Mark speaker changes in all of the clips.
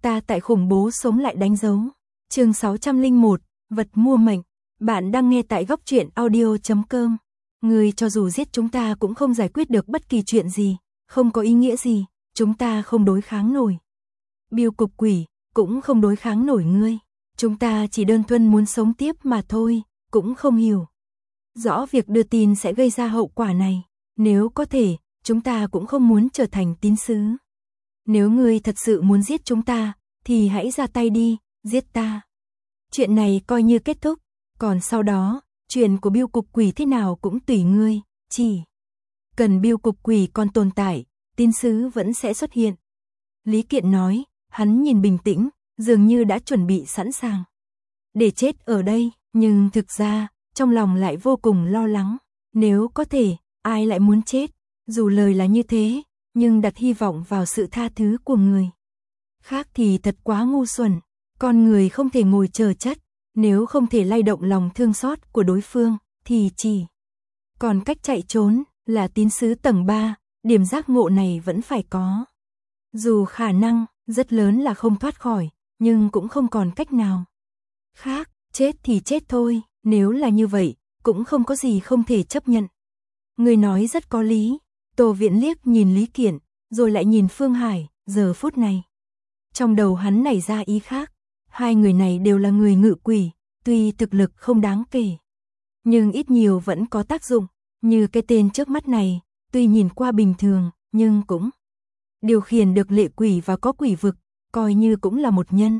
Speaker 1: ta tại khủng bố sống lại đánh dấu. Chương 601, vật mua mệnh. Bạn đang nghe tại góc truyện audio.com. Ngươi cho dù giết chúng ta cũng không giải quyết được bất kỳ chuyện gì, không có ý nghĩa gì, chúng ta không đối kháng nổi. Biêu cục quỷ, cũng không đối kháng nổi ngươi. Chúng ta chỉ đơn thuần muốn sống tiếp mà thôi, cũng không hiểu rõ việc đưa tin sẽ gây ra hậu quả này. Nếu có thể, chúng ta cũng không muốn trở thành tín sứ. Nếu ngươi thật sự muốn giết chúng ta, thì hãy ra tay đi, giết ta. Chuyện này coi như kết thúc, còn sau đó, chuyện của biêu cục quỷ thế nào cũng tùy ngươi, chỉ cần biêu cục quỷ còn tồn tại, tín sứ vẫn sẽ xuất hiện. Lý Kiện nói, hắn nhìn bình tĩnh, dường như đã chuẩn bị sẵn sàng để chết ở đây, nhưng thực ra, trong lòng lại vô cùng lo lắng. Nếu có thể, ai lại muốn chết? Dù lời là như thế, nhưng đặt hy vọng vào sự tha thứ của người khác thì thật quá ngu xuẩn. Con người không thể ngồi chờ chết, nếu không thể lay động lòng thương xót của đối phương, thì chỉ còn cách chạy trốn. Là tín sứ tầng 3, điểm giác ngộ này vẫn phải có. Dù khả năng rất lớn là không thoát khỏi, nhưng cũng không còn cách nào khác, chết thì chết thôi. Nếu là như vậy, cũng không có gì không thể chấp nhận. Người nói rất có lý. Tô Viễn liếc nhìn Lý Kiện, rồi lại nhìn Phương Hải. Giờ phút này, trong đầu hắn nảy ra ý khác. Hai người này đều là người ngự quỷ, tuy thực lực không đáng kể, nhưng ít nhiều vẫn có tác dụng. Như cái tên trước mắt này, tuy nhìn qua bình thường, nhưng cũng điều khiển được lệ quỷ và có quỷ vực, coi như cũng là một nhân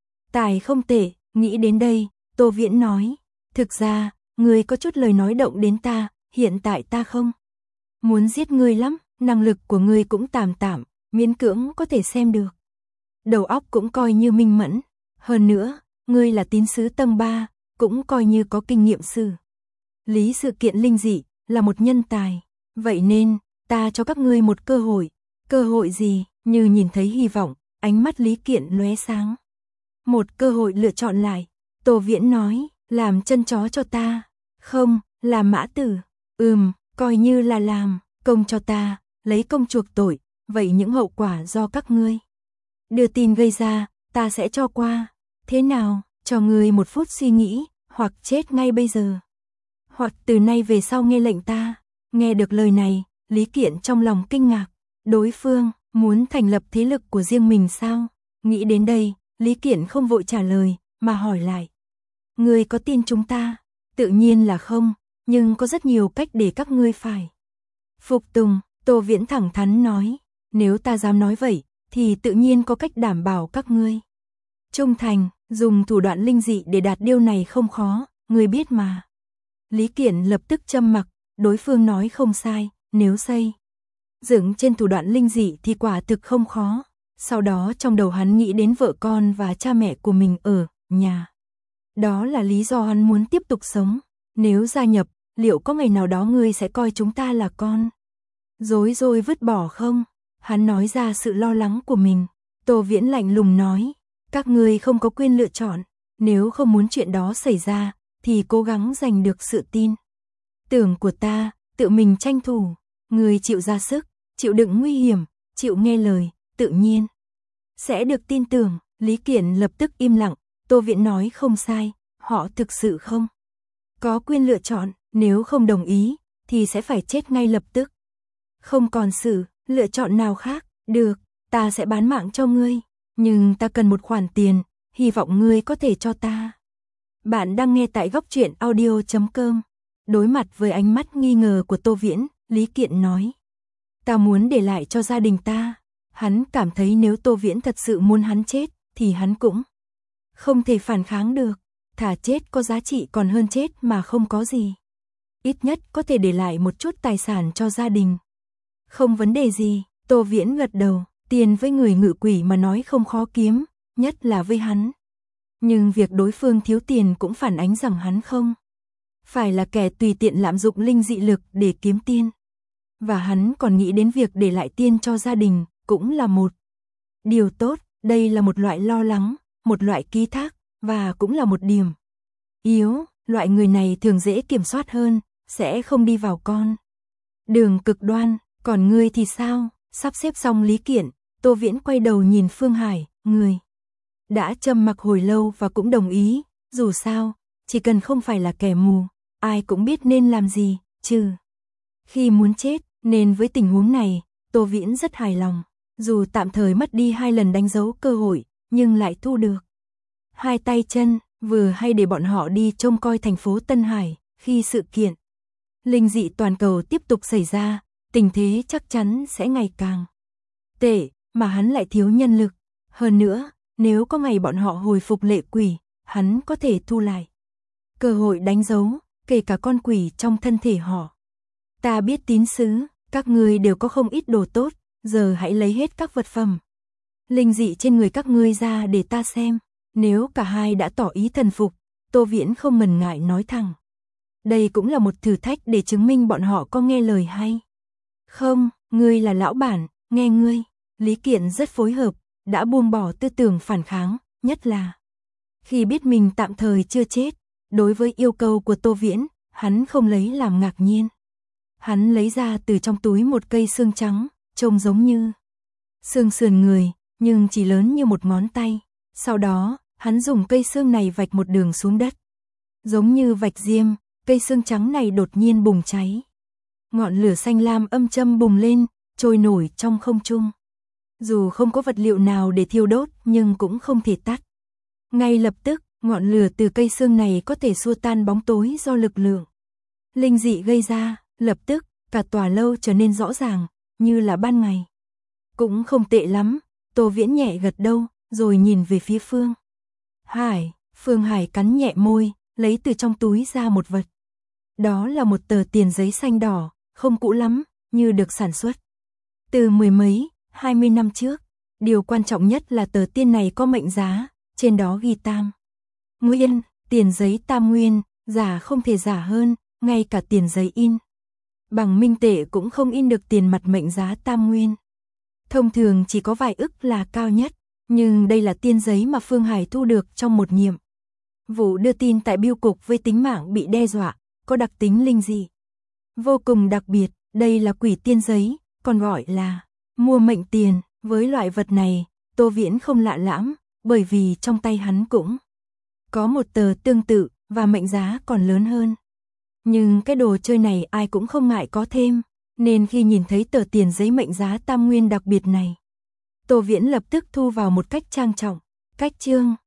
Speaker 1: tài không tệ. Nghĩ đến đây, Tô Viễn nói, thực ra, ngươi có chút lời nói động đến ta, hiện tại ta không muốn giết ngươi lắm, năng lực của ngươi cũng tạm tạm, miễn cưỡng có thể xem được. Đầu óc cũng coi như minh mẫn, hơn nữa, ngươi là tín sứ tầng 3, cũng coi như có kinh nghiệm xử lý sự kiện linh dị, là một nhân tài. Vậy nên, ta cho các ngươi một cơ hội. Cơ hội gì? Như nhìn thấy hy vọng, ánh mắt Lý Kiện lóe sáng. Một cơ hội lựa chọn lại. Tô Viễn nói, làm chân chó cho ta. Không, làm mã tử. Coi như là làm công cho ta, lấy công chuộc tội. Vậy những hậu quả do các ngươi đưa tin gây ra, ta sẽ cho qua. Thế nào, cho ngươi 1 phút suy nghĩ, hoặc chết ngay bây giờ, hoặc từ nay về sau nghe lệnh ta. Nghe được lời này, Lý Kiện trong lòng kinh ngạc. Đối phương muốn thành lập thế lực của riêng mình sao? Nghĩ đến đây, Lý Kiện không vội trả lời, mà hỏi lại. Ngươi có tin chúng ta? Tự nhiên là không, nhưng có rất nhiều cách để các ngươi phải phục tùng. Tô Viễn thẳng thắn nói, nếu ta dám nói vậy, thì tự nhiên có cách đảm bảo các ngươi trung thành. Dùng thủ đoạn linh dị để đạt điều này không khó, ngươi biết mà. Lý Kiện lập tức châm mặc, đối phương nói không sai, nếu xây dựng trên thủ đoạn linh dị thì quả thực không khó. Sau đó trong đầu hắn nghĩ đến vợ con và cha mẹ của mình ở nhà. Đó là lý do hắn muốn tiếp tục sống. Nếu gia nhập, liệu có ngày nào đó ngươi sẽ coi chúng ta là con dối rồi vứt bỏ không? Hắn nói ra sự lo lắng của mình. Tô Viễn lạnh lùng nói, các ngươi không có quyền lựa chọn. Nếu không muốn chuyện đó xảy ra, thì cố gắng giành được sự tin tưởng của ta, tự mình tranh thủ. Người chịu ra sức, chịu đựng nguy hiểm, chịu nghe lời, tự nhiên sẽ được tin tưởng. Lý Kiện lập tức im lặng. Tô Viễn nói không sai, họ thực sự không có quyền lựa chọn. Nếu không đồng ý, thì sẽ phải chết ngay lập tức. Không còn sự lựa chọn nào khác. Được, ta sẽ bán mạng cho ngươi, nhưng ta cần một khoản tiền, hy vọng ngươi có thể cho ta. Bạn đang nghe tại góc truyện audio.com. Đối mặt với ánh mắt nghi ngờ của Tô Viễn, Lý Kiện nói, ta muốn để lại cho gia đình ta. Hắn cảm thấy nếu Tô Viễn thật sự muốn hắn chết, thì hắn cũng không thể phản kháng được. Thà chết có giá trị còn hơn chết mà không có gì. Ít nhất có thể để lại một chút tài sản cho gia đình. Không vấn đề gì. Tô Viễn gật đầu. Tiền với người ngự quỷ mà nói không khó kiếm, nhất là với hắn. Nhưng việc đối phương thiếu tiền cũng phản ánh rằng hắn không phải là kẻ tùy tiện lạm dụng linh dị lực để kiếm tiền. Và hắn còn nghĩ đến việc để lại tiền cho gia đình, cũng là một điều tốt. Đây là một loại lo lắng, một loại ký thác, và cũng là một điểm yếu. Loại người này thường dễ kiểm soát hơn, sẽ không đi vào con đường cực đoan. Còn ngươi thì sao? Sắp xếp xong Lý Kiện, Tô Viễn quay đầu nhìn Phương Hải, người đã trầm mặc hồi lâu và cũng đồng ý, dù sao, chỉ cần không phải là kẻ mù, ai cũng biết nên làm gì, trừ khi muốn chết, nên với tình huống này, Tô Viễn rất hài lòng, dù tạm thời mất đi 2 lần đánh dấu cơ hội, nhưng lại thu được 2 tay chân, vừa hay để bọn họ đi trông coi thành phố Tân Hải, khi sự kiện linh dị toàn cầu tiếp tục xảy ra, tình thế chắc chắn sẽ ngày càng tệ, mà hắn lại thiếu nhân lực. Hơn nữa, nếu có ngày bọn họ hồi phục lệ quỷ, hắn có thể thu lại cơ hội đánh dấu, kể cả con quỷ trong thân thể họ. Ta biết tín sứ, các ngươi đều có không ít đồ tốt, giờ hãy lấy hết các vật phẩm linh dị trên người các ngươi ra để ta xem. Nếu cả hai đã tỏ ý thần phục, Tô Viễn không ngần ngại nói thẳng. Đây cũng là một thử thách để chứng minh bọn họ có nghe lời hay không. Ngươi là lão bản, nghe ngươi. Lý Kiện rất phối hợp, đã buông bỏ tư tưởng phản kháng, nhất là khi biết mình tạm thời chưa chết. Đối với yêu cầu của Tô Viễn, hắn không lấy làm ngạc nhiên. Hắn lấy ra từ trong túi một cây xương trắng, trông giống như xương sườn người, nhưng chỉ lớn như một ngón tay. Sau đó, hắn dùng cây xương này vạch một đường xuống đất. Giống như vạch diêm, cây xương trắng này đột nhiên bùng cháy. Ngọn lửa xanh lam âm châm bùng lên, trôi nổi trong không trung. Dù không có vật liệu nào để thiêu đốt, nhưng cũng không thể tắt. Ngay lập tức, ngọn lửa từ cây xương này có thể xua tan bóng tối do lực lượng linh dị gây ra. Lập tức, cả tòa lâu trở nên rõ ràng, như là ban ngày. Cũng không tệ lắm, Tô Viễn nhẹ gật đầu, rồi nhìn về phía Phương Hải. Phương Hải cắn nhẹ môi, lấy từ trong túi ra một vật. Đó là một tờ tiền giấy xanh đỏ, không cũ lắm, như được sản xuất từ 10 mấy, 20 năm trước. Điều quan trọng nhất là tờ tiền này có mệnh giá, trên đó ghi Tam Nguyên, tiền giấy Tam Nguyên, giả không thể giả hơn, ngay cả tiền giấy in bằng minh tệ cũng không in được tiền mặt mệnh giá Tam Nguyên. Thông thường chỉ có vài ức là cao nhất, nhưng đây là tiền giấy mà Phương Hải thu được trong một nhiệm vụ đưa tin tại bưu cục với tính mạng bị đe dọa, có đặc tính linh dị vô cùng đặc biệt. Đây là quỷ tiên giấy, còn gọi là mua mệnh tiền. Với loại vật này, Tô Viễn không lạ lẫm, bởi vì trong tay hắn cũng có một tờ tương tự và mệnh giá còn lớn hơn. Nhưng cái đồ chơi này ai cũng không ngại có thêm, nên khi nhìn thấy tờ tiền giấy mệnh giá Tam Nguyên đặc biệt này, Tô Viễn lập tức thu vào một cách trang trọng. Cách chương